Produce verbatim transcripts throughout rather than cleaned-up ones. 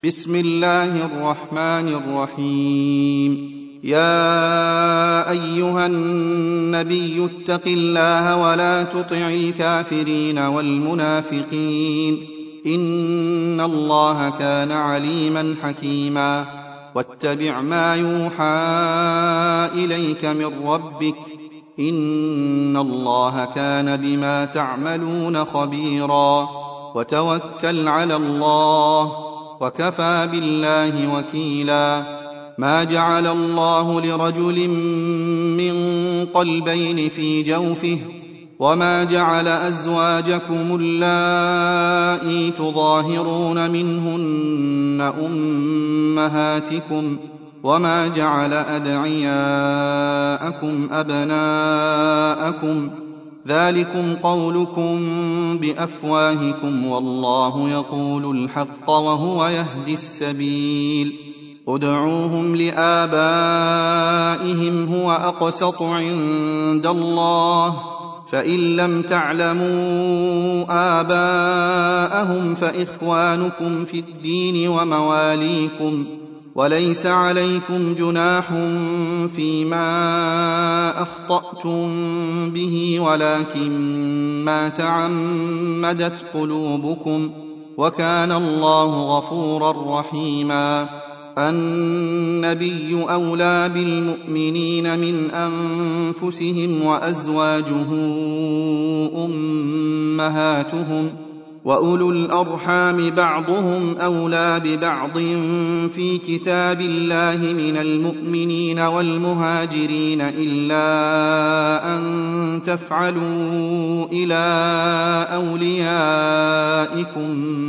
بسم الله الرحمن الرحيم. يا أيها النبي اتق الله ولا تطع الكافرين والمنافقين إن الله كان عليما حكيما. واتبع ما يوحى إليك من ربك إن الله كان بما تعملون خبيرا. وتوكل على الله وكفى بالله وكيلا. ما جعل الله لرجل من قلبين في جوفه وما جعل أزواجكم اللائي تظاهرون منهن أمهاتكم وما جعل أدعياءكم أبناءكم ذلكم قولكم بأفواهكم والله يقول الحق وهو يهدي السبيل. ادعوهم لآبائهم هو أقسط عند الله فإن لم تعلموا آباءهم فإخوانكم في الدين ومواليكم وليس عليكم جناح فيما أخطأتم به ولكن ما تعمدت قلوبكم وكان الله غفورا رحيما. النبي أولى بالمؤمنين من أنفسهم وأزواجه أمهاتهم وأولو الأرحام بعضهم أولى ببعض في كتاب الله من المؤمنين والمهاجرين إلا أن تفعلوا إلى أوليائكم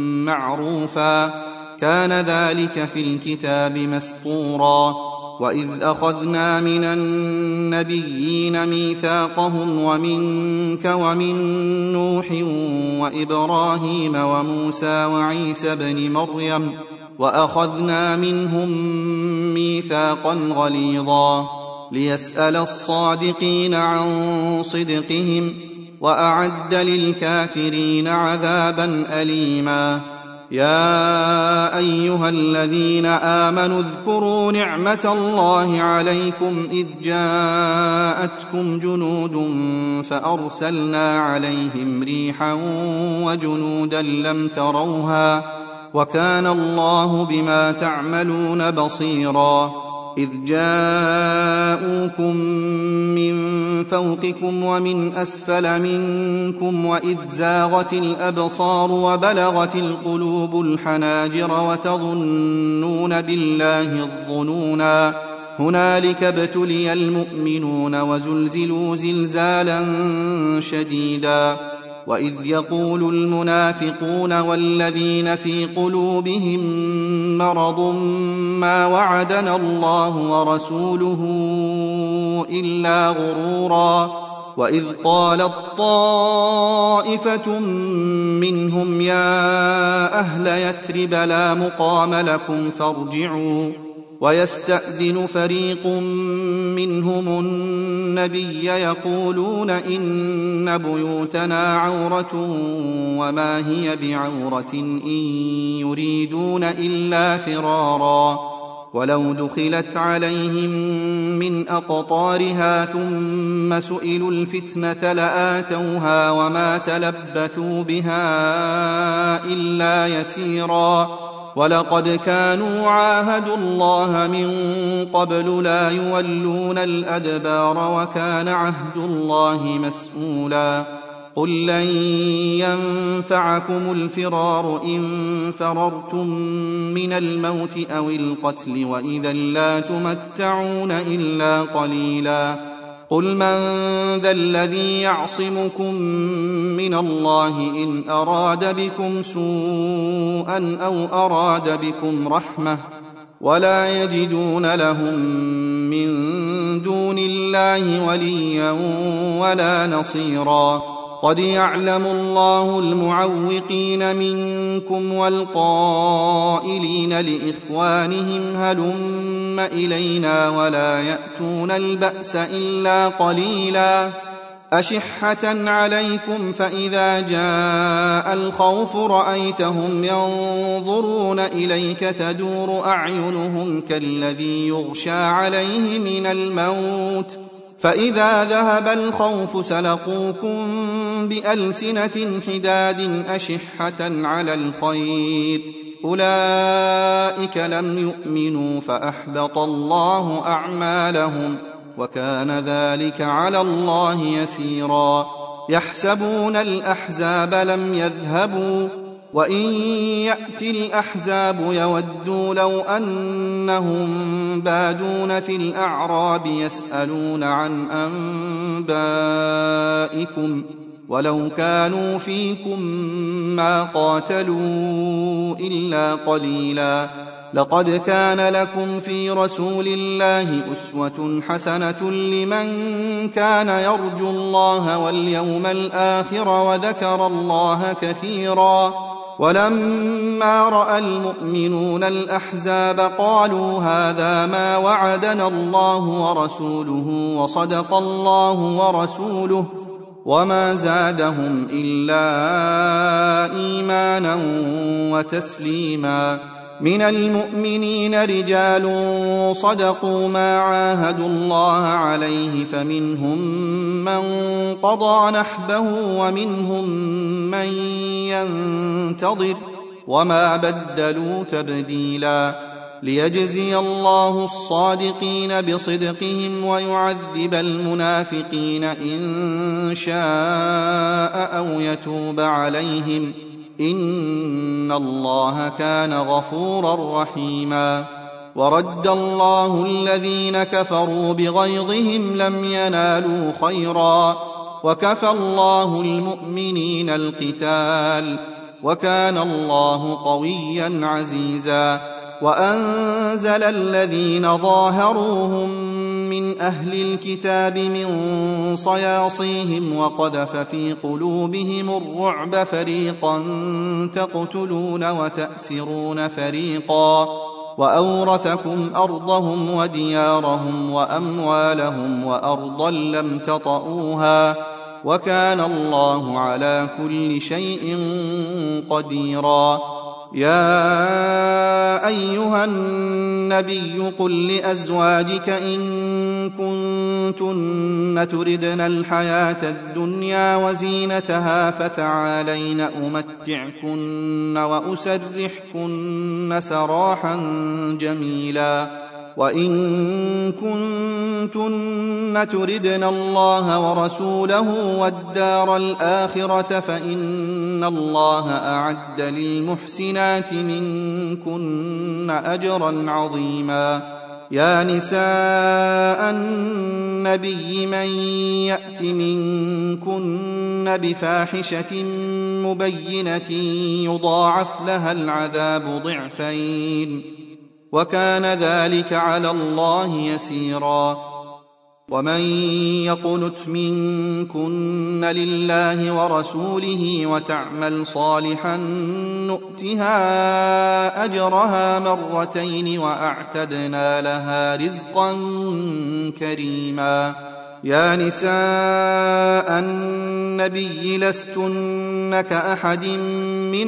معروفا كان ذلك في الكتاب مسطورا. وإذ أخذنا من النبيين ميثاقهم ومنك ومن نوح وإبراهيم وموسى وعيسى بن مريم وأخذنا منهم ميثاقا غليظا ليسأل الصادقين عن صدقهم وأعد للكافرين عذابا أليما. يا أيها الذين آمنوا اذكروا نعمة الله عليكم إذ جاءتكم جنود فأرسلنا عليهم ريحا وجنودا لم تروها وكان الله بما تعملون بصيرا. إذ جاءوكم من فوقكم ومن أسفل منكم وإذ زاغت الأبصار وبلغت القلوب الحناجر وتظنون بالله الظنونا هنالك ابتلي المؤمنون وزلزلوا زلزالا شديدا. وإذ يقول المنافقون والذين في قلوبهم مرض ما وعدنا الله ورسوله إلا غرورا. وإذ قالت طائفة منهم يا أهل يثرب لا مقام لكم فارجعوا ويستأذن فريق منهم النبي يقولون إن بيوتنا عورة وما هي بعورة إن يريدون إلا فرارا. ولو دخلت عليهم من أقطارها ثم سئلوا الفتنة لآتوها وما تلبثوا بها إلا يسيرا. ولقد كانوا عاهدوا الله من قبل لا يولون الأدبار وكان عهد الله مسؤولا. قل لن ينفعكم الفرار إن فررتم من الموت أو القتل وإذا لا تمتعون إلا قليلا. قل من ذا الذي يعصمكم من الله إن أراد بكم سوءا أو أراد بكم رحمة ولا يجدون لهم من دون الله وليا ولا نصيرا. قد يعلم الله المعوقين منكم والقائلين لإخوانهم هلم إلينا ولا يأتون البأس إلا قليلا. أشحة عليكم فإذا جاء الخوف رأيتهم ينظرون إليك تدور أعينهم كالذي يغشى عليه من الموت فإذا ذهب الخوف سلقوكم بألسنة حداد أشحة على الخير أولئك لم يؤمنوا فأحبط الله أعمالهم وكان ذلك على الله يسيرا يحسبون الأحزاب لم يذهبوا وإن يأتي الأحزاب يودوا لو أنهم بادون في الأعراب يسألون عن أنبائكم ولو كانوا فيكم ما قاتلوا إلا قليلا لقد كان لكم في رسول الله أسوة حسنة لمن كان يرجو الله واليوم الآخر وذكر الله كثيرا ولما رأى المؤمنون الأحزاب قالوا هذا ما وعدنا الله ورسوله وصدق الله ورسوله وما زادهم إلا إيمانا وتسليما من المؤمنين رجال صدقوا ما عاهدوا الله عليه فمنهم من قضى نحبه ومنهم من ينتظر وما بدلوا تبديلا ليجزي الله الصادقين بصدقهم ويعذب المنافقين إن شاء أو يتوب عليهم إن الله كان غفورا رحيما ورد الله الذين كفروا بغيظهم لم ينالوا خيرا وكفى الله المؤمنين القتال وكان الله قويا عزيزا وأنزل الذين ظاهروهم من أهل الكتاب من صياصيهم وقذف في قلوبهم الرعب فريقا تقتلون وتأسرون فريقا وأورثكم أرضهم وديارهم وأموالهم وأرضا لم تطئوها وكان الله على كل شيء قديرا يا أيها النبي قل لأزواجك إن كنتن تردن الحياة الدنيا وزينتها فتعالين أمتعكن وأسرحكن سراحا جميلا وإن كنتن تردن الله ورسوله والدار الآخرة فإن الله أعد للمحسنات منكن أجرا عظيما يا نساء النبي من يأت منكن بفاحشة مبينة يضاعف لها العذاب ضعفين وكان ذلك على الله يسيرا ومن يقنت منكن لله ورسوله وتعمل صالحا نؤتها أجرها مرتين وأعتدنا لها رزقا كريما يا نساء النبي لستن كأحد من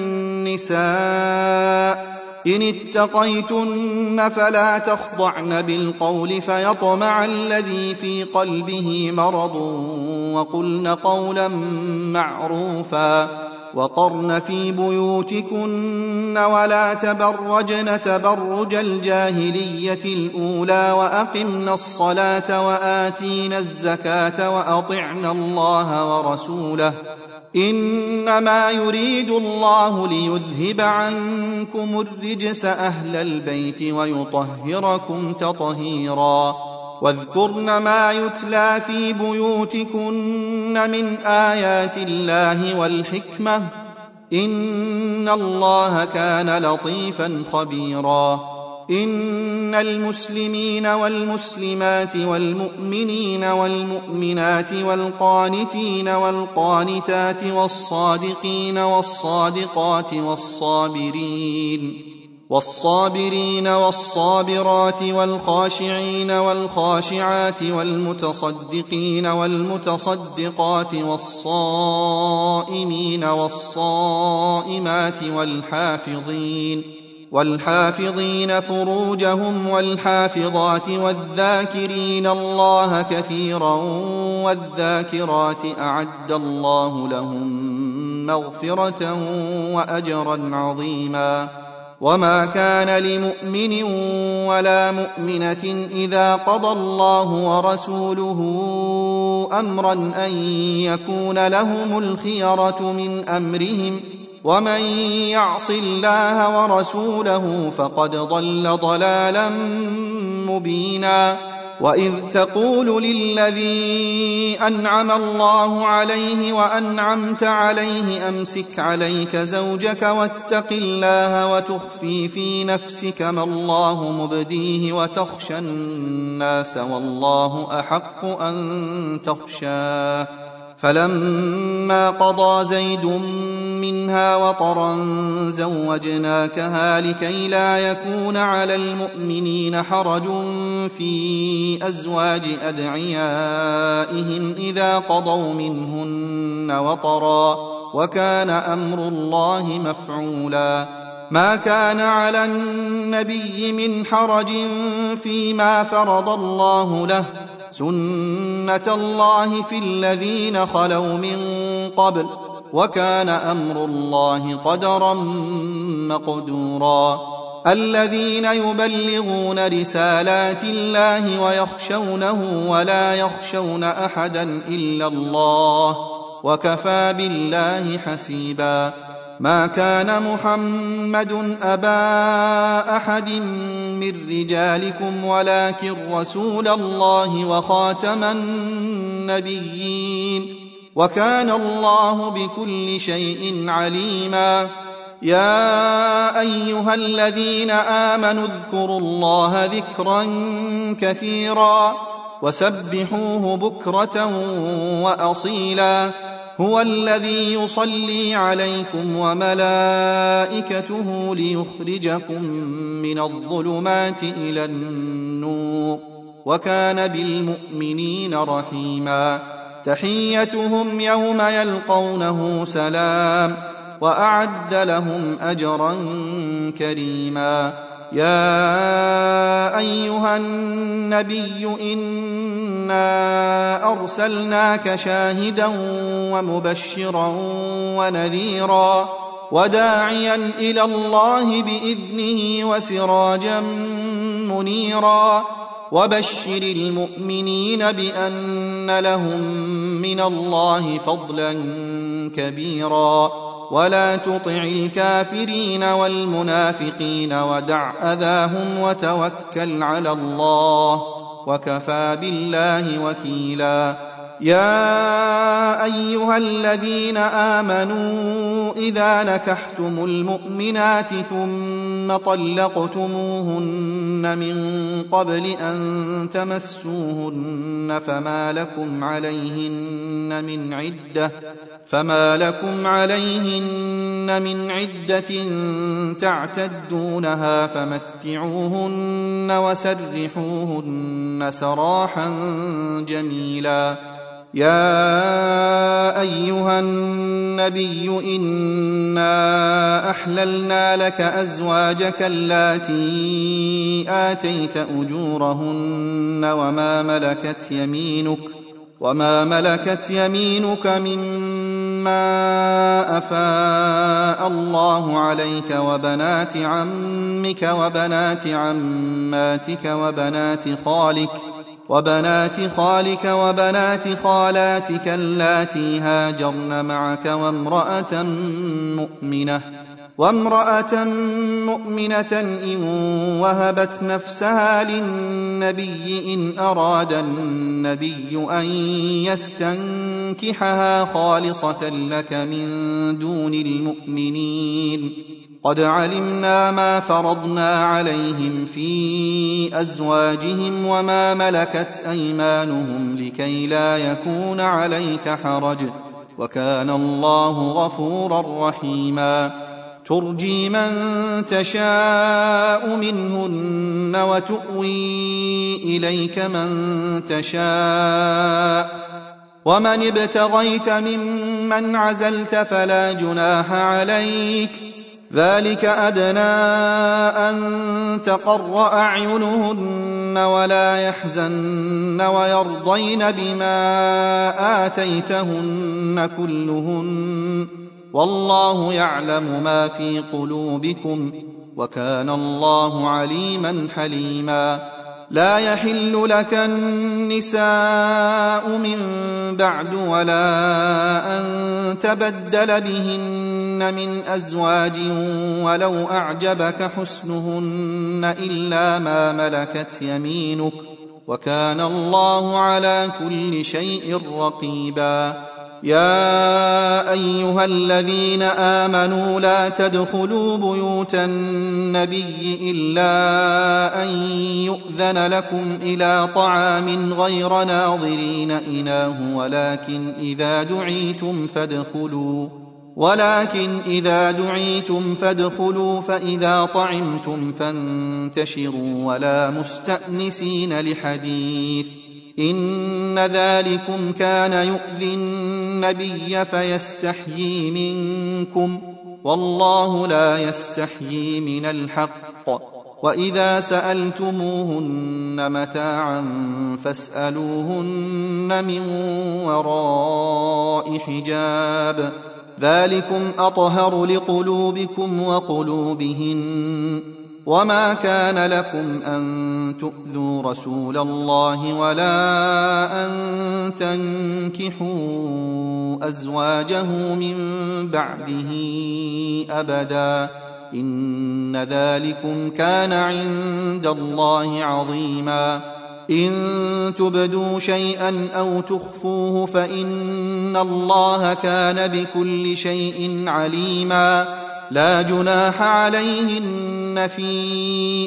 النساء إن اتقيتن فلا تخضعن بالقول فيطمع الذي في قلبه مرض وقلن قولا معروفا وقرن في بيوتكن ولا تبرجن تبرج الجاهلية الأولى وأقمن الصلاة وآتينا الزكاة وأطعن الله ورسوله إنما يريد الله ليذهب عنكم الرجس أهل البيت ويطهركم تطهيرا واذكرن ما يتلى في بيوتكن من آيات الله والحكمة إن الله كان لطيفا خبيرا إن المسلمين والمسلمات والمؤمنين والمؤمنات والقانتين والقانتات والصادقين والصادقات والصابرين والصابرين والصابرات والخاشعين والخاشعات والمتصدقين والمتصدقات والصائمين والصائمات والحافظين والحافظين فروجهم والحافظات والذاكرين الله كثيرا والذاكرات أعد الله لهم مغفرة وأجرا عظيما. وما كان لمؤمن ولا مؤمنة إذا قضى الله ورسوله أمرا أن يكون لهم الخيرة من أمرهم ومن يعص الله ورسوله فقد ضل ضلالا مبينا. وإذ تقول للذي أنعم الله عليه وأنعمت عليه أمسك عليك زوجك واتق الله وتخفي في نفسك ما الله مبديه وتخشى الناس والله أحق أن تخشاه فلما قضى زيد منها وطرا زوجناكها لكي لا يكون على المؤمنين حرج في أزواج أدعيائهم إذا قضوا منهن وطرا وكان أمر الله مفعولا. ما كان على النبي من حرج فيما فرض الله له سنة الله في الذين خلوا من قبل وكان أمر الله قدرا مقدورا. الذين يبلغون رسالات الله ويخشونه ولا يخشون أحدا إلا الله وكفى بالله حسيبا. ما كان محمد أبا أحد من رجالكم ولكن رسول الله وخاتم النبيين وكان الله بكل شيء عليما. يا أيها الذين آمنوا اذكروا الله ذكرا كثيرا وسبحوه بكرة وأصيلا. هو الذي يصلي عليكم وملائكته ليخرجكم من الظلمات إلى النور وكان بالمؤمنين رحيما. تحيتهم يوم يلقونه سلام وأعد لهم أجرا كريما. يا أيها النبي إنا أرسلناك شاهدا ومبشرا ونذيرا وداعيا إلى الله بإذنه وسراجا منيرا. وبشر المؤمنين بأن لهم من الله فضلا كبيرا. ولا تطع الكافرين والمنافقين ودع أذاهم وتوكل على الله وكفى بالله وكيلا. يا أيها الذين آمنوا إذا نكحتم المؤمنات ثم طلقتموهن من قبل أن تمسوهن فما لكم عليهن من عدة فما لكم عليهن من عدة تعتدونها فمتعوهن وسرحوهن سراحا جميلا. يا أيها النبي إنا أحللنا لك أزواجك اللاتي آتيت أجورهن وما ملكت يمينك وما ملكت يمينك مما أفاء الله عليك وبنات عمك وبنات عماتك وبنات خالك وبنات خالك وبنات خالاتك اللاتي هاجرن معك وامرأة مؤمنة وامرأة مؤمنة إن وهبت نفسها للنبي إن أراد النبي أن يستنكحها خالصة لك من دون المؤمنين. قد علمنا ما فرضنا عليهم في أزواجهم وما ملكت أيمانهم لكي لا يكون عليك حرج وكان الله غفورا رحيما. ترجي من تشاء منهن وتؤوي إليك من تشاء ومن ابتغيت ممن عزلت فلا جناح عليك ذلك أدنى أن تقر أعينهن ولا يحزن ويرضين بما آتيتهن كلهن والله يعلم ما في قلوبكم وكان الله عليما حليما لا يحل لك النساء من بعد ولا أن تبدل بهن من أزواج ولو أعجبك حسنهن إلا ما ملكت يمينك وكان الله على كل شيء رقيبا يا أيها الذين آمنوا لا تدخلوا بيوت النبي إلا أن يؤذن لكم إلى طعام غير ناظرين إناه ولكن إذا دعيتم فادخلوا ولكن إذا دعيتم فادخلوا فإذا طعمتم فانتشروا ولا مستأنسين لحديث إن ذلكم كان يؤذي النبي فيستحيي منكم والله لا يستحيي من الحق وإذا سألتموهن متاعا فاسألوهن من وراء حجاب ذلكم أطهر لقلوبكم وقلوبهن وما كان لكم أن تؤذوا رسول الله ولا أن تنكحوا أزواجه من بعده أبدا إن ذلكم كان عند الله عظيما إن تبدوا شيئا أو تخفوه فإن الله كان بكل شيء عليما لا جناح عليهن في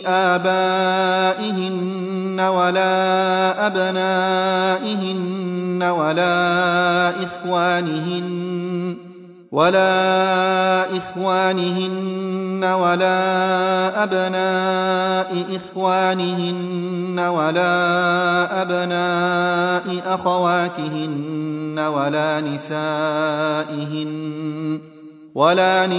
آبائهن ولا أبنائهن ولا إخوانهن ولا إخوانهن ولا أبناء إخوانهن ولا أبناء أخواتهن ولا نسائهن ولا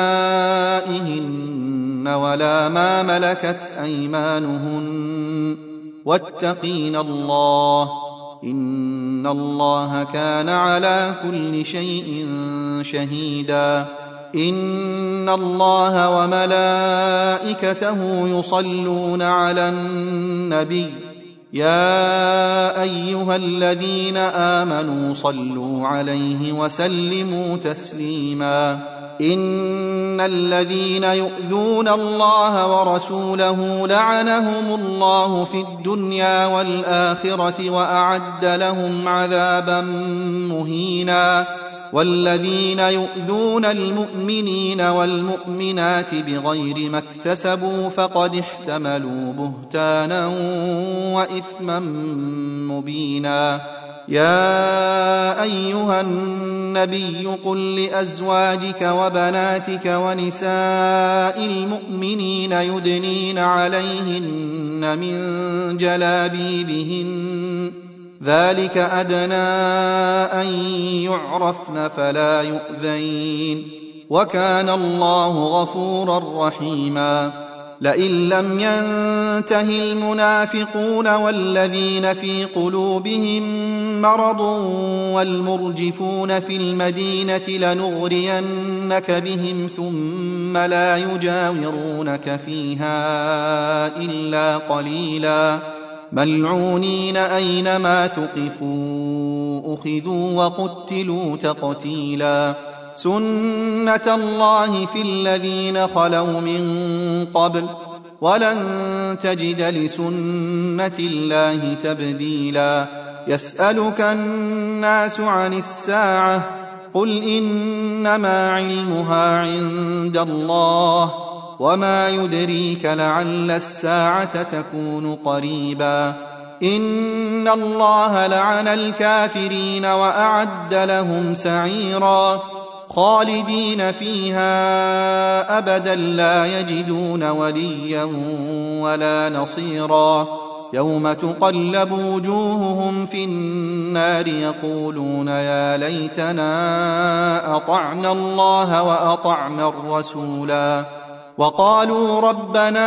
نسائهن ولا ما ملكت أيمانهن واتقين الله إن الله كان على كل شيء شهيدا إن الله وملائكته يصلون على النبي يا أيها الذين آمنوا صلوا عليه وسلموا تسليما إن الذين يؤذون الله ورسوله لعنهم الله في الدنيا والآخرة وأعد لهم عذابا مهينا والذين يؤذون المؤمنين والمؤمنات بغير ما اكتسبوا فقد احتملوا بهتانا وإثما مبينا يا أيها النبي قل لأزواجك وبناتك ونساء المؤمنين يدنين عليهن من جلابيبهن ذلك أدنى أن يعرفن فلا يؤذين وكان الله غفورا رحيما لئن لم ينته المنافقون والذين في قلوبهم مرض والمرجفون في المدينة لنغرينك بهم ثم لا يجاورونك فيها إلا قليلا ملعونين أينما ثقفوا أخذوا وقتلوا تقتيلا سنة الله في الذين خلوا من قبل ولن تجد لسنة الله تبديلا يسألك الناس عن الساعة قل إنما علمها عند الله وما يدريك لعل الساعة تكون قريبا إن الله لعن الكافرين وأعد لهم سعيرا خالدين فيها أبدا لا يجدون وليا ولا نصيرا يوم تقلب وجوههم في النار يقولون يا ليتنا أطعنا الله وأطعنا الرسولا وقالوا ربنا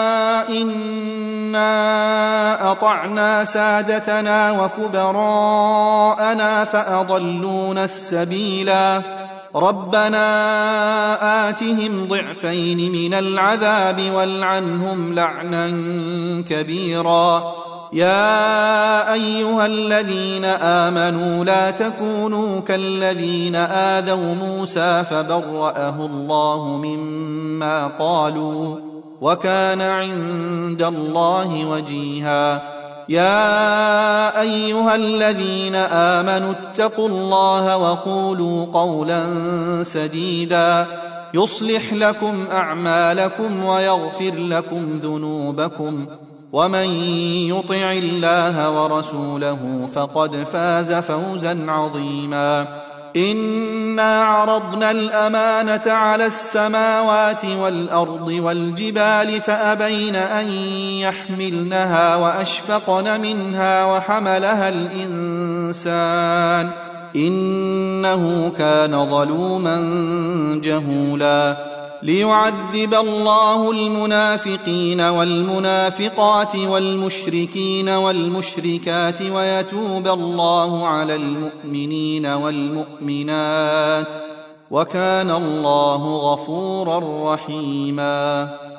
إنا أطعنا سادتنا وكبراءنا فأضلونا السبيلا ربنا آتهم ضعفين من العذاب والعنهم لعنا كبيرا يا أيها الذين آمنوا لا تكونوا كالذين آذوا موسى فبرأه الله مما قالوا وكان عند الله وجيها يا أيها الذين آمنوا اتقوا الله وقولوا قولا سديدا يصلح لكم أعمالكم ويغفر لكم ذنوبكم ومن يطع الله ورسوله فقد فاز فوزا عظيما إنا عرضنا الأمانة على السماوات والأرض والجبال فأبين أن يحملنها وأشفقن منها وحملها الإنسان إنه كان ظلوما جهولا ليعذب الله المنافقين والمنافقات والمشركين والمشركات ويتوب الله على المؤمنين والمؤمنات وكان الله غفورا رحيما.